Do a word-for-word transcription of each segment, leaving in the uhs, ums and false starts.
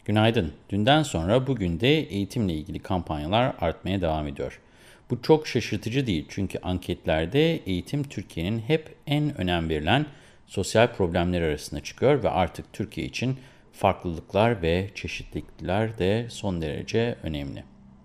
Günaydın. Dünden sonra bugün de eğitimle ilgili kampanyalar artmaya devam ediyor. Bu çok şaşırtıcı değil çünkü anketlerde eğitim Türkiye'nin hep en önem verilen sosyal problemler arasına çıkıyor ve artık Türkiye için farklılıklar ve çeşitlilikler de son derece önemli.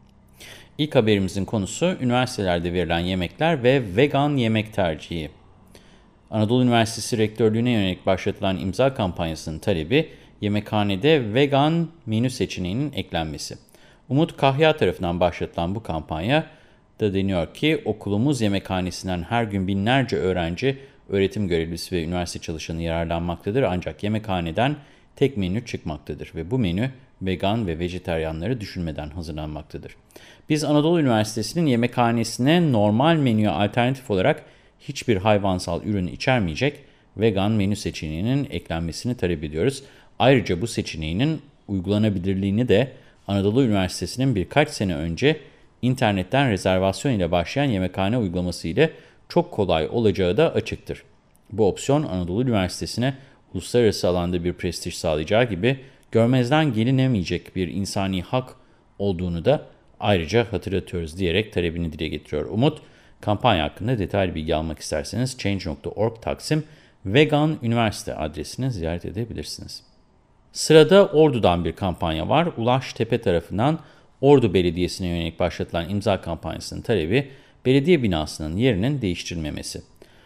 İlk haberimizin konusu üniversitelerde verilen yemekler ve vegan yemek tercihi. Anadolu Üniversitesi Rektörlüğü'ne yönelik başlatılan imza kampanyasının talebi, yemekhanede vegan menü seçeneğinin eklenmesi. Umut Kahya tarafından başlatılan bu kampanya da deniyor ki okulumuz yemekhanesinden her gün binlerce öğrenci, öğretim görevlisi ve üniversite çalışanı yararlanmaktadır. Ancak yemekhaneden tek menü çıkmaktadır ve bu menü vegan ve vejetaryenleri düşünmeden hazırlanmaktadır. Biz Anadolu Üniversitesi'nin yemekhanesine normal menüye alternatif olarak hiçbir hayvansal ürün içermeyecek vegan menü seçeneğinin eklenmesini talep ediyoruz. Ayrıca bu seçeneğinin uygulanabilirliğini de Anadolu Üniversitesi'nin birkaç sene önce internetten rezervasyon ile başlayan yemekhane uygulaması ile çok kolay olacağı da açıktır. Bu opsiyon Anadolu Üniversitesi'ne uluslararası alanda bir prestij sağlayacağı gibi görmezden gelinemeyecek bir insani hak olduğunu da ayrıca hatırlatıyoruz diyerek talebini dile getiriyor Umut. Kampanya hakkında detaylı bilgi almak isterseniz change nokta org Taksim Vegan Üniversite adresini ziyaret edebilirsiniz. Sırada Ordu'dan bir kampanya var. Ulaş Tepe tarafından Ordu Belediyesi'ne yönelik başlatılan imza kampanyasının talebi belediye binasının yerinin değiştirilmemesi.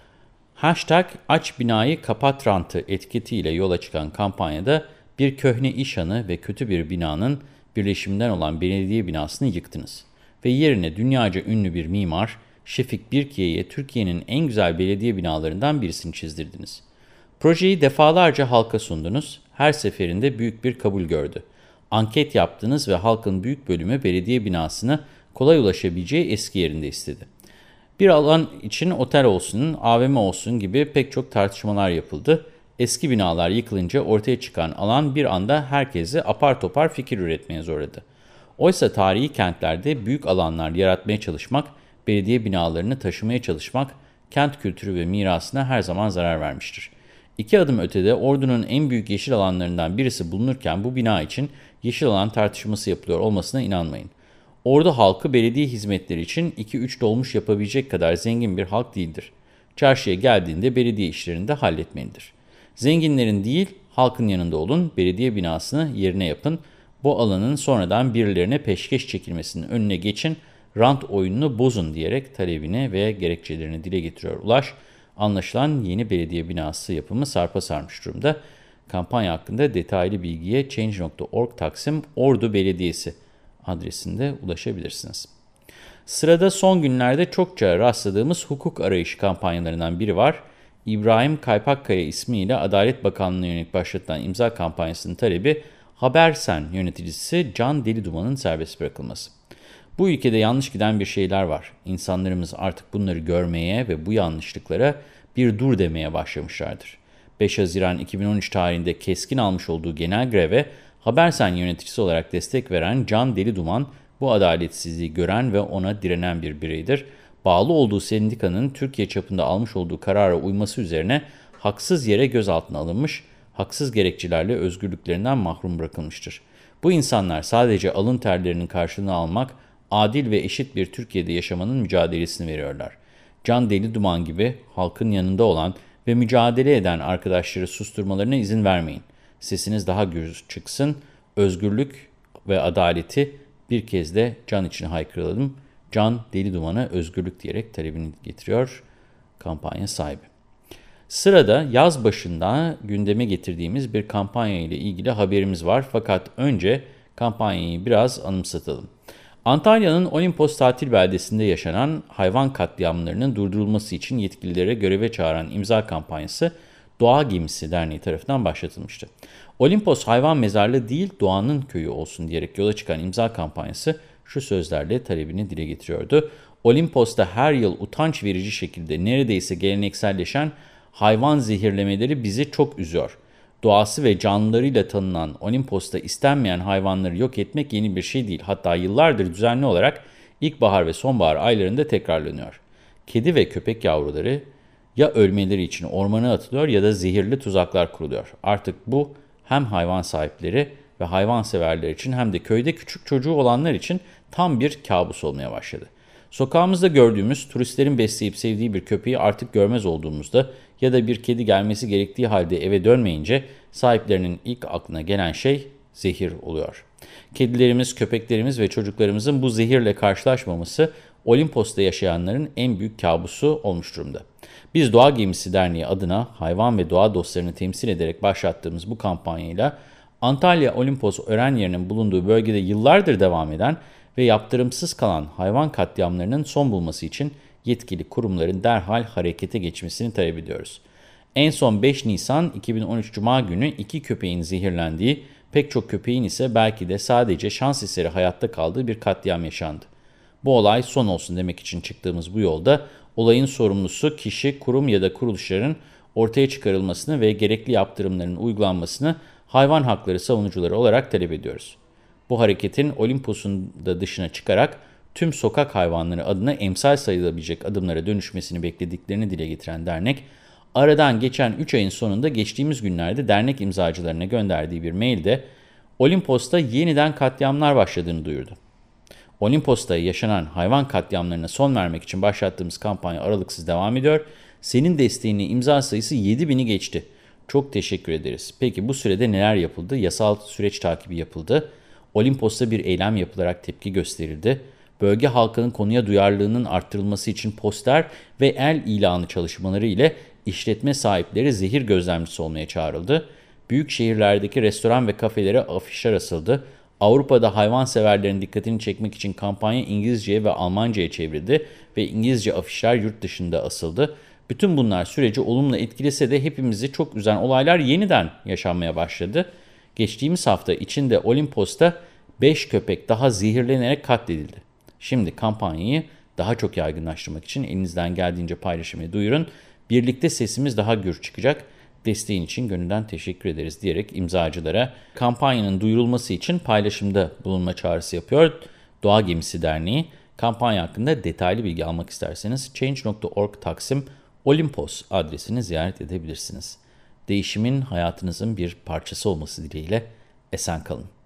Hashtag aç binayı kapat rantı etiketiyle yola çıkan kampanyada bir köhne işhanı ve kötü bir binanın birleşiminden olan belediye binasını yıktınız. Ve yerine dünyaca ünlü bir mimar Şefik Birkiye'ye Türkiye'nin en güzel belediye binalarından birisini çizdirdiniz. Projeyi defalarca halka sundunuz, her seferinde büyük bir kabul gördü. Anket yaptınız ve halkın büyük bölümü belediye binasına kolay ulaşabileceği eski yerinde istedi. Bir alan için otel olsun, A V M olsun gibi pek çok tartışmalar yapıldı. Eski binalar yıkılınca ortaya çıkan alan bir anda herkesi apar topar fikir üretmeye zorladı. Oysa tarihi kentlerde büyük alanlar yaratmaya çalışmak, belediye binalarını taşımaya çalışmak, kent kültürü ve mirasına her zaman zarar vermiştir. İki adım ötede Ordu'nun en büyük yeşil alanlarından birisi bulunurken bu bina için yeşil alan tartışması yapılıyor olmasına inanmayın. Ordu halkı belediye hizmetleri için iki üç dolmuş yapabilecek kadar zengin bir halk değildir. Çarşıya geldiğinde belediye işlerini de halletmelidir. Zenginlerin değil, halkın yanında olun, belediye binasını yerine yapın, bu alanın sonradan birilerine peşkeş çekilmesinin önüne geçin, rant oyununu bozun diyerek talebini ve gerekçelerini dile getiriyor Ulaş. Anlaşılan yeni belediye binası yapımı sarpa sarmış durumda. Kampanya hakkında detaylı bilgiye change nokta org Taksim Ordu Belediyesi adresinde ulaşabilirsiniz. Sırada son günlerde çokça rastladığımız hukuk arayışı kampanyalarından biri var. İbrahim Kaypakkaya ismiyle Adalet Bakanlığı'na yönelik başlatılan imza kampanyasının talebi Habersen yöneticisi Can Deliduman'ın serbest bırakılması. Bu ülkede yanlış giden bir şeyler var. İnsanlarımız artık bunları görmeye ve bu yanlışlıklara bir dur demeye başlamışlardır. beş Haziran iki bin on üç tarihinde keskin almış olduğu genel greve Habersen yöneticisi olarak destek veren Can Deliduman, bu adaletsizliği gören ve ona direnen bir bireydir. Bağlı olduğu sendikanın Türkiye çapında almış olduğu karara uyması üzerine haksız yere gözaltına alınmış, haksız gerekçelerle özgürlüklerinden mahrum bırakılmıştır. Bu insanlar sadece alın terlerinin karşılığını almak, adil ve eşit bir Türkiye'de yaşamanın mücadelesini veriyorlar. Can Deliduman gibi halkın yanında olan ve mücadele eden arkadaşları susturmalarına izin vermeyin. Sesiniz daha gür çıksın, özgürlük ve adaleti bir kez de can için haykıralım. Can Deliduman'a özgürlük diyerek talebini getiriyor kampanya sahibi. Sırada yaz başında gündeme getirdiğimiz bir kampanya ile ilgili haberimiz var. Fakat önce kampanyayı biraz anımsatalım. Antalya'nın Olimpos tatil beldesinde yaşanan hayvan katliamlarının durdurulması için yetkililere göreve çağıran imza kampanyası Doğa Gemisi Derneği tarafından başlatılmıştı. Olimpos hayvan mezarlığı değil doğanın köyü olsun diyerek yola çıkan imza kampanyası şu sözlerle talebini dile getiriyordu. Olimpos'ta her yıl utanç verici şekilde neredeyse gelenekselleşen hayvan zehirlemeleri bizi çok üzüyor. Doğası ve canlılarıyla tanınan Olimpos'ta istenmeyen hayvanları yok etmek yeni bir şey değil. Hatta yıllardır düzenli olarak ilkbahar ve sonbahar aylarında tekrarlanıyor. Kedi ve köpek yavruları ya ölmeleri için ormana atılıyor ya da zehirli tuzaklar kuruluyor. Artık bu hem hayvan sahipleri ve ve hayvanseverler için hem de köyde küçük çocuğu olanlar için tam bir kabus olmaya başladı. Sokağımızda gördüğümüz, turistlerin besleyip sevdiği bir köpeği artık görmez olduğumuzda ya da bir kedi gelmesi gerektiği halde eve dönmeyince sahiplerinin ilk aklına gelen şey zehir oluyor. Kedilerimiz, köpeklerimiz ve çocuklarımızın bu zehirle karşılaşmaması Olimpos'ta yaşayanların en büyük kabusu olmuş durumda. Biz Doğa Gemisi Derneği adına hayvan ve doğa dostlarını temsil ederek başlattığımız bu kampanyayla Antalya Olimpos öğren yerinin bulunduğu bölgede yıllardır devam eden ve yaptırımsız kalan hayvan katliamlarının son bulması için yetkili kurumların derhal harekete geçmesini talep ediyoruz. En son beş Nisan iki bin on üç Cuma günü iki köpeğin zehirlendiği, pek çok köpeğin ise belki de sadece şans eseri hayatta kaldığı bir katliam yaşandı. Bu olay son olsun demek için çıktığımız bu yolda olayın sorumlusu kişi, kurum ya da kuruluşların ortaya çıkarılmasını ve gerekli yaptırımların uygulanmasını hayvan hakları savunucuları olarak talep ediyoruz. Bu hareketin Olimpos'un da dışına çıkarak tüm sokak hayvanları adına emsal sayılabilecek adımlara dönüşmesini beklediklerini dile getiren dernek, aradan geçen üç ayın sonunda geçtiğimiz günlerde dernek imzacılarına gönderdiği bir mailde Olimpos'ta yeniden katliamlar başladığını duyurdu. Olimpos'ta yaşanan hayvan katliamlarına son vermek için başlattığımız kampanya aralıksız devam ediyor. Senin desteğinle imza sayısı yedi bini geçti. Çok teşekkür ederiz. Peki bu sürede neler yapıldı? Yasal süreç takibi yapıldı. Olimpos'ta bir eylem yapılarak tepki gösterildi. Bölge halkının konuya duyarlılığının arttırılması için poster ve el ilanı çalışmaları ile işletme sahipleri zehir gözlemcisi olmaya çağrıldı. Büyük şehirlerdeki restoran ve kafelere afişler asıldı. Avrupa'da hayvanseverlerin dikkatini çekmek için kampanya İngilizceye ve Almanca'ya çevrildi ve İngilizce afişler yurt dışında asıldı. Bütün bunlar süreci olumlu etkilese de hepimizi çok üzen olaylar yeniden yaşanmaya başladı. Geçtiğimiz hafta içinde Olimpos'ta beş köpek daha zehirlenerek katledildi. Şimdi kampanyayı daha çok yaygınlaştırmak için elinizden geldiğince paylaşmayı duyurun. Birlikte sesimiz daha gür çıkacak. Desteğin için gönülden teşekkür ederiz diyerek imzacılara kampanyanın duyurulması için paylaşımda bulunma çağrısı yapıyor. Doğa Gemisi Derneği. Kampanya hakkında detaylı bilgi almak isterseniz change nokta org taksim Olimpos adresini ziyaret edebilirsiniz. Değişimin hayatınızın bir parçası olması dileğiyle esen kalın.